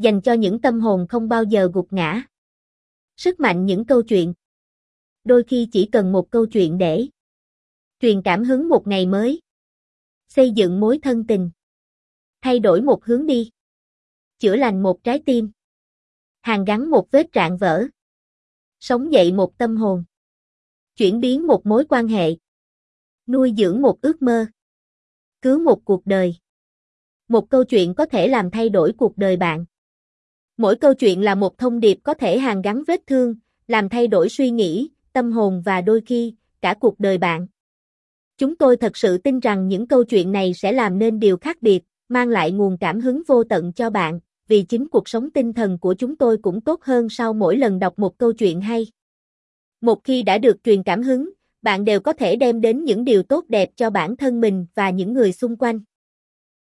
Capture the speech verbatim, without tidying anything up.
Dành cho những tâm hồn không bao giờ gục ngã. Sức mạnh những câu chuyện. Đôi khi chỉ cần một câu chuyện để truyền cảm hứng một ngày mới. Xây dựng mối thân tình. Thay đổi một hướng đi. Chữa lành một trái tim. Hàn gắn một vết rạn vỡ. Sống dậy một tâm hồn. Chuyển biến một mối quan hệ. Nuôi dưỡng một ước mơ. Cứu một cuộc đời. Một câu chuyện có thể làm thay đổi cuộc đời bạn. Mỗi câu chuyện là một thông điệp có thể hàn gắn vết thương, làm thay đổi suy nghĩ, tâm hồn và đôi khi, cả cuộc đời bạn. Chúng tôi thật sự tin rằng những câu chuyện này sẽ làm nên điều khác biệt, mang lại nguồn cảm hứng vô tận cho bạn, vì chính cuộc sống tinh thần của chúng tôi cũng tốt hơn sau mỗi lần đọc một câu chuyện hay. Một khi đã được truyền cảm hứng, bạn đều có thể đem đến những điều tốt đẹp cho bản thân mình và những người xung quanh.